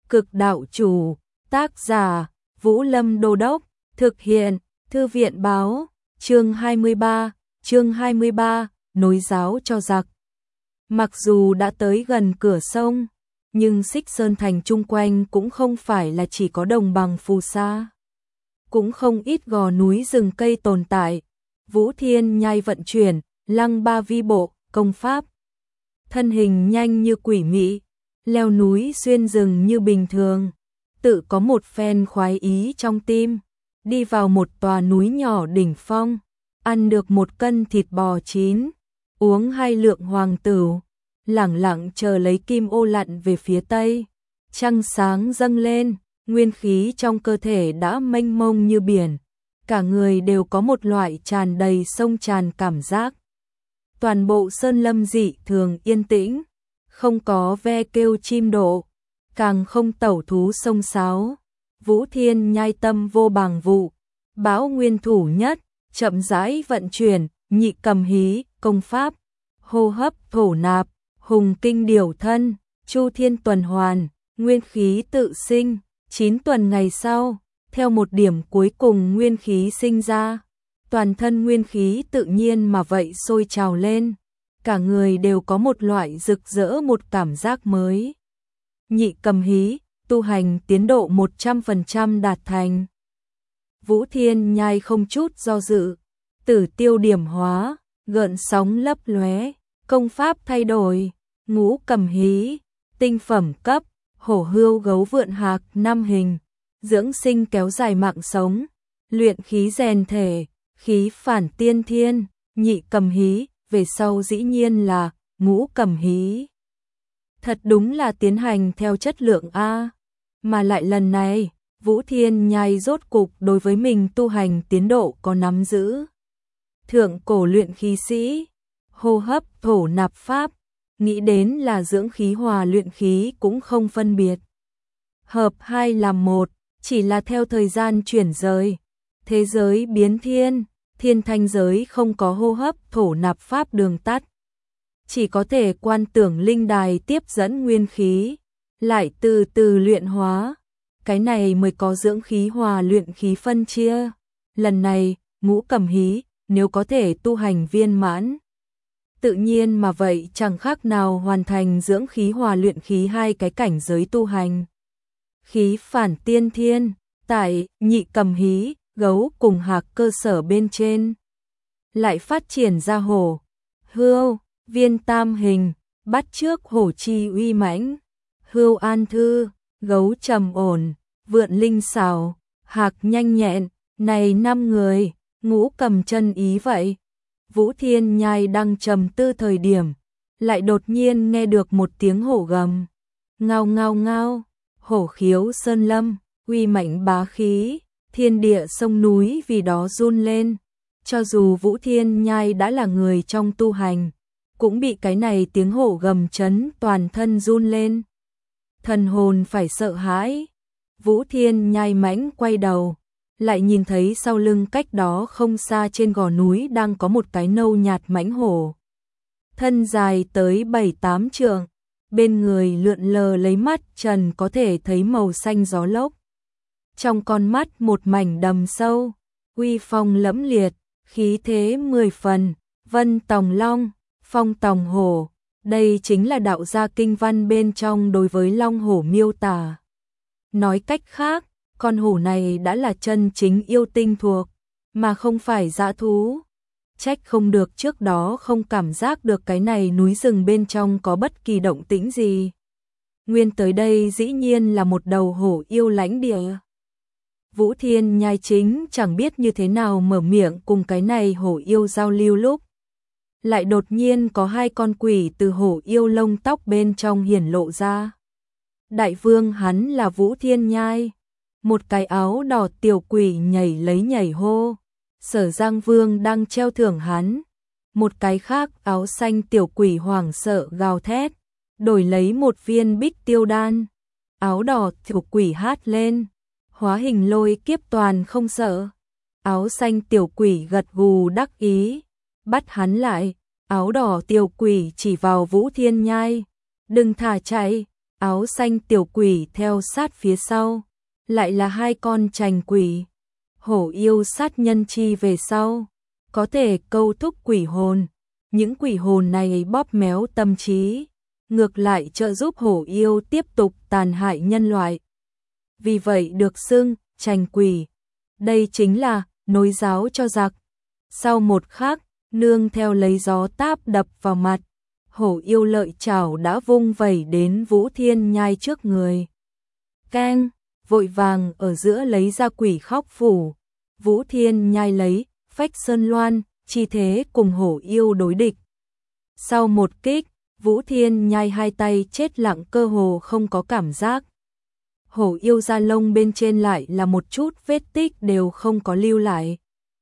Cực đạo chủ, tác giả, Vũ Lâm Đô Đốc, thực hiện, Thư viện báo, chương 23, nối giáo cho giặc. Mặc dù đã tới gần cửa sông, nhưng Xích Sơn Thành chung quanh cũng không phải là chỉ có đồng bằng phù sa. Cũng không ít gò núi rừng cây tồn tại. Vũ Thiên Nhai vận chuyển, lăng ba vi bộ, công pháp. Thân hình nhanh như quỷ mị, leo núi xuyên rừng như bình thường. Tự có một phen khoái ý trong tim. Đi vào một tòa núi nhỏ đỉnh phong, ăn được 1 cân thịt bò chín, uống 2 lượng hoàng tửu, lẳng lặng chờ lấy kim ô lặn về phía tây. Trăng sáng dâng lên, nguyên khí trong cơ thể đã mênh mông như biển, cả người đều có một loại tràn đầy sông tràn cảm giác. Toàn bộ sơn lâm dị thường yên tĩnh, không có ve kêu chim độ, càng không tẩu thú sông sáo. Vũ Thiên Nhai tâm vô bằng vụ, bão nguyên thủ nhất, chậm rãi vận chuyển, nhị cầm hí, công pháp, hô hấp thổ nạp, hùng kinh điều thân, chu thiên tuần hoàn, nguyên khí tự sinh. 9 tuần ngày sau, theo một điểm cuối cùng nguyên khí sinh ra, toàn thân nguyên khí tự nhiên mà vậy sôi trào lên, cả người đều có một loại rực rỡ, một cảm giác mới. Nhị cầm hí, tu hành tiến độ 100% đạt thành. Vũ Thiên Nhai không chút do dự, tử tiêu điểm hóa, gợn sóng lấp lóe, công pháp thay đổi, ngũ cầm hí, tinh phẩm cấp, hổ hươu gấu vượn hạc 5 hình, dưỡng sinh kéo dài mạng sống, luyện khí rèn thể, khí phản tiên thiên, nhị cầm hí, về sau dĩ nhiên là ngũ cầm hí. Thật đúng là tiến hành theo chất lượng A, mà lại lần này, Vũ Thiên Nhai rốt cục đối với mình tu hành tiến độ có nắm giữ. Thượng cổ luyện khí sĩ, hô hấp thổ nạp pháp, nghĩ đến là dưỡng khí hòa luyện khí cũng không phân biệt. Hợp 2 làm 1, chỉ là theo thời gian chuyển rời, thế giới biến thiên, thiên thanh giới không có hô hấp thổ nạp pháp đường tắt. Chỉ có thể quan tưởng linh đài tiếp dẫn nguyên khí, lại từ từ luyện hóa, cái này mới có dưỡng khí hòa luyện khí phân chia. Lần này, ngũ cầm hí, nếu có thể tu hành viên mãn, tự nhiên mà vậy chẳng khác nào hoàn thành dưỡng khí hòa luyện khí 2 cái cảnh giới tu hành. Khí phản tiên thiên, tại nhị cầm hí, gấu cùng hạc cơ sở bên trên, lại phát triển ra hổ, hươu, viên tam hình, bắt chước hổ chi uy mãnh, hươu an thư, gấu trầm ổn, vượn linh xảo, hạc nhanh nhẹn, này 5 người, ngũ cầm chân ý vậy. Vũ Thiên Nhai đang trầm tư thời điểm, lại đột nhiên nghe được một tiếng hổ gầm. Ngao ngao ngao, hổ khiếu sơn lâm, uy mãnh bá khí, thiên địa sông núi vì đó run lên. Cho dù Vũ Thiên Nhai đã là người trong tu hành, cũng bị cái này tiếng hổ gầm chấn toàn thân run lên. Thần hồn phải sợ hãi. Vũ Thiên Nhai mãnh quay đầu, lại nhìn thấy sau lưng cách đó không xa trên gò núi đang có một cái nâu nhạt mãnh hổ. Thân dài tới 7-8 trượng, bên người lượn lờ lấy mắt trần có thể thấy màu xanh gió lốc. Trong con mắt một mảnh đầm sâu, uy phong lẫm liệt, khí thế 10 phần, vân tòng long, phong tòng hổ. Đây chính là đạo gia kinh văn bên trong đối với long hổ miêu tả. Nói cách khác, con hổ này đã là chân chính yêu tinh thuộc, mà không phải dã thú. Trách không được trước đó không cảm giác được cái này núi rừng bên trong có bất kỳ động tĩnh gì. Nguyên tới đây dĩ nhiên là một đầu hổ yêu lãnh địa. Vũ Thiên Nhai chính chẳng biết như thế nào mở miệng cùng cái này hổ yêu giao lưu lúc. Lại đột nhiên có 2 con quỷ từ hổ yêu lông tóc bên trong hiển lộ ra. Đại vương hắn là Vũ Thiên Nhai. Một cái áo đỏ tiểu quỷ nhảy lấy nhảy hô. Sở Giang Vương đang treo thưởng hắn. Một cái khác áo xanh tiểu quỷ hoảng sợ gào thét, đổi lấy một viên bích tiêu đan. Áo đỏ tiểu quỷ hát lên, hóa hình lôi kiếp toàn không sợ. Áo xanh tiểu quỷ gật gù đắc ý, bắt hắn lại. Áo đỏ tiểu quỷ chỉ vào Vũ Thiên Nhai, đừng thả chạy, áo xanh tiểu quỷ theo sát phía sau, lại là hai con trành quỷ. Hổ yêu sát nhân chi về sau, có thể câu thúc quỷ hồn, những quỷ hồn này bóp méo tâm trí, ngược lại trợ giúp hổ yêu tiếp tục tàn hại nhân loại. Vì vậy được xưng trành quỷ. Đây chính là nối giáo cho giặc. Sau một khắc, nương theo lấy gió táp đập vào mặt, hổ yêu lợi chảo đã vung vẩy đến Vũ Thiên Nhai trước người. Keng, vội vàng ở giữa lấy ra quỷ khóc phủ. Vũ Thiên Nhai lấy phách sơn loan, chi thế cùng hổ yêu đối địch. Sau một kích, Vũ Thiên Nhai hai tay chết lặng, cơ hồ không có cảm giác. Hổ yêu da lông bên trên lại là một chút vết tích đều không có lưu lại.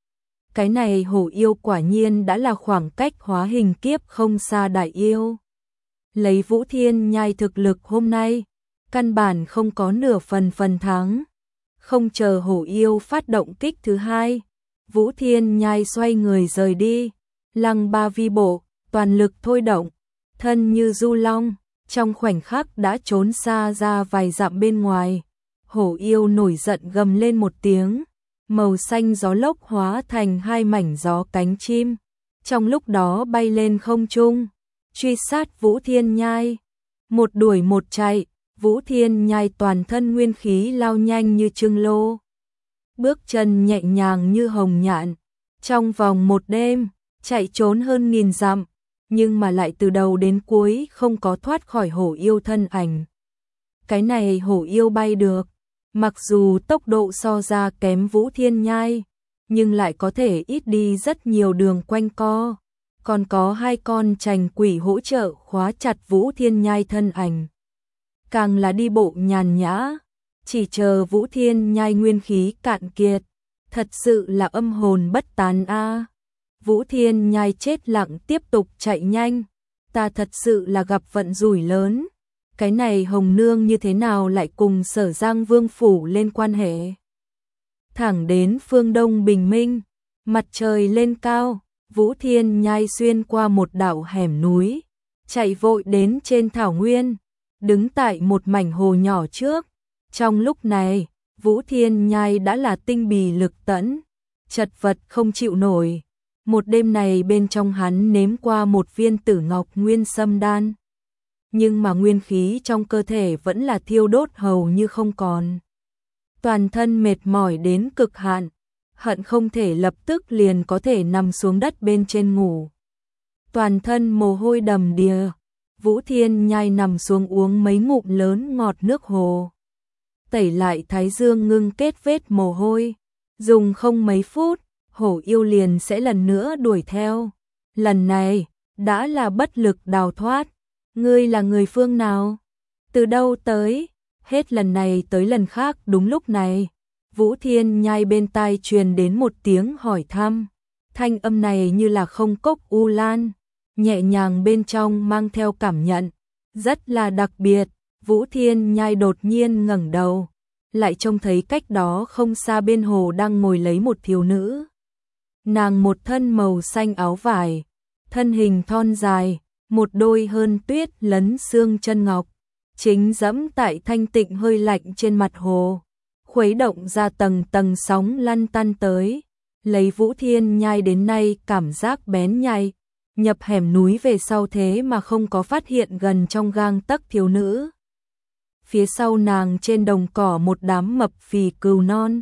Cái này hổ yêu quả nhiên đã là khoảng cách hóa hình kiếp không xa đại yêu. Lấy Vũ Thiên Nhai thực lực hôm nay, căn bản không có nửa phần thắng. Không chờ hổ yêu phát động kích thứ hai, Vũ Thiên Nhai xoay người rời đi, lăng ba vi bộ, toàn lực thôi động, thân như du long, trong khoảnh khắc đã trốn xa ra vài dặm bên ngoài. Hổ yêu nổi giận gầm lên một tiếng, màu xanh gió lốc hóa thành hai mảnh gió cánh chim, trong lúc đó bay lên không trung, truy sát Vũ Thiên Nhai. Một đuổi một chạy, Vũ Thiên Nhai toàn thân nguyên khí lao nhanh như trưng lô, bước chân nhẹ nhàng như hồng nhạn, trong vòng một đêm chạy trốn hơn 1000 dặm, nhưng mà lại từ đầu đến cuối không có thoát khỏi hổ yêu thân ảnh. Cái này hổ yêu bay được, mặc dù tốc độ so ra kém Vũ Thiên Nhai, nhưng lại có thể ít đi rất nhiều đường quanh co, còn có hai con trành quỷ hỗ trợ khóa chặt Vũ Thiên Nhai thân ảnh. Càng là đi bộ nhàn nhã, chỉ chờ Vũ Thiên Nhai nguyên khí cạn kiệt, thật sự là âm hồn bất tán a. Vũ Thiên Nhai chết lặng tiếp tục chạy nhanh, ta thật sự là gặp vận rủi lớn. Cái này Hồng Nương như thế nào lại cùng Sở Giang Vương phủ lên quan hệ? Thẳng đến phương đông bình minh, mặt trời lên cao, Vũ Thiên Nhai xuyên qua một đạo hẻm núi, chạy vội đến trên thảo nguyên, đứng tại một mảnh hồ nhỏ trước. Trong lúc này, Vũ Thiên Nhai đã là tinh bì lực tẫn, chật vật không chịu nổi. Một đêm này bên trong hắn nếm qua một viên tử ngọc nguyên sâm đan, nhưng mà nguyên khí trong cơ thể vẫn là thiêu đốt hầu như không còn. Toàn thân mệt mỏi đến cực hạn, hận không thể lập tức liền có thể nằm xuống đất bên trên ngủ. Toàn thân mồ hôi đầm đìa, Vũ Thiên Nhai nằm xuống uống mấy ngụm lớn ngọt nước hồ, tẩy lại thái dương ngưng kết vết mồ hôi. Dùng không mấy phút, hổ yêu liền sẽ lần nữa đuổi theo. Lần này, đã là bất lực đào thoát. Ngươi là người phương nào? Từ đâu tới? Hết lần này tới lần khác đúng lúc này, Vũ Thiên Nhai bên tai truyền đến một tiếng hỏi thăm. Thanh âm này như là không cốc u lan, nhẹ nhàng bên trong mang theo cảm nhận, rất là đặc biệt. Vũ Thiên Nhai đột nhiên ngẩng đầu, lại trông thấy cách đó không xa bên hồ đang ngồi lấy một thiếu nữ. Nàng một thân màu xanh áo vải, thân hình thon dài, một đôi hơn tuyết lấn xương chân ngọc, chính dẫm tại thanh tịnh hơi lạnh trên mặt hồ, khuấy động ra tầng tầng sóng lăn tăn tới. Lấy Vũ Thiên Nhai đến nay cảm giác bén nhạy, nhập hẻm núi về sau thế mà không có phát hiện gần trong gang tấc thiếu nữ. Phía sau nàng trên đồng cỏ một đám mập phì cừu non,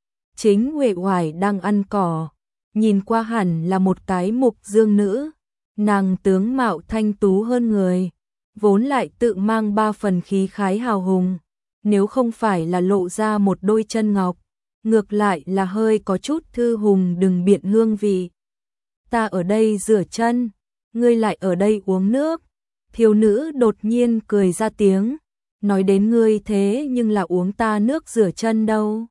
chính uể oải đang ăn cỏ, nhìn qua hẳn là một cái mục dương nữ. Nàng tướng mạo thanh tú hơn người, vốn lại tự mang 3 phần khí khái hào hùng, nếu không phải là lộ ra một đôi chân ngọc, ngược lại là hơi có chút thư hùng đừng biện hương vị. Ta ở đây rửa chân, ngươi lại ở đây uống nước. Thiếu nữ đột nhiên cười ra tiếng, nói đến ngươi thế nhưng là uống ta nước rửa chân đâu.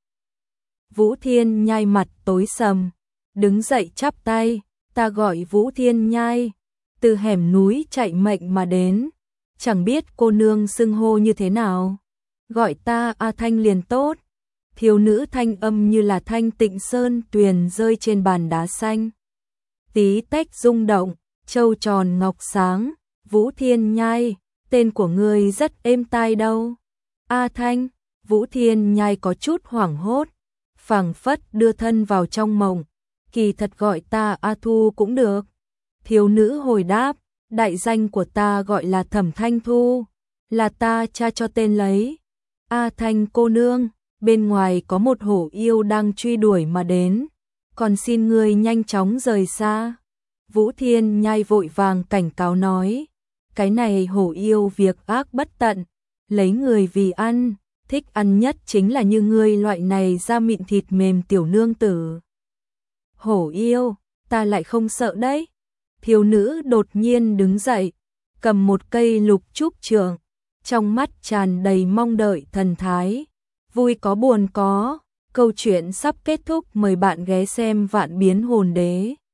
Vũ Thiên Nhai mặt tối sầm, đứng dậy chắp tay, ta gọi Vũ Thiên Nhai, từ hẻm núi chạy mệnh mà đến, chẳng biết cô nương xưng hô như thế nào. Gọi ta A Thanh liền tốt. Thiếu nữ thanh âm như là thanh tịnh sơn tuyền rơi trên bàn đá xanh, tí tách rung động, châu tròn ngọc sáng. Vũ Thiên Nhai, tên của ngươi rất êm tai đâu. A Thanh, Vũ Thiên Nhai có chút hoảng hốt, phảng phất đưa thân vào trong mộng, kỳ thật gọi ta A Thu cũng được. Thiếu nữ hồi đáp, đại danh của ta gọi là Thẩm Thanh Thu, là ta cha cho tên lấy. A Thanh cô nương, bên ngoài có một hổ yêu đang truy đuổi mà đến, còn xin ngươi nhanh chóng rời xa. Vũ Thiên Nhai vội vàng cảnh cáo nói, cái này hổ yêu việc ác bất tận, lấy người vì ăn, thích ăn nhất chính là như ngươi loại này da mịn thịt mềm tiểu nương tử. Hổ yêu, ta lại không sợ đấy. Thiếu nữ đột nhiên đứng dậy, cầm một cây lục trúc trượng, trong mắt tràn đầy mong đợi thần thái. Vui có buồn có, câu chuyện sắp kết thúc, mời bạn ghé xem Vạn Biến Hồn Đế.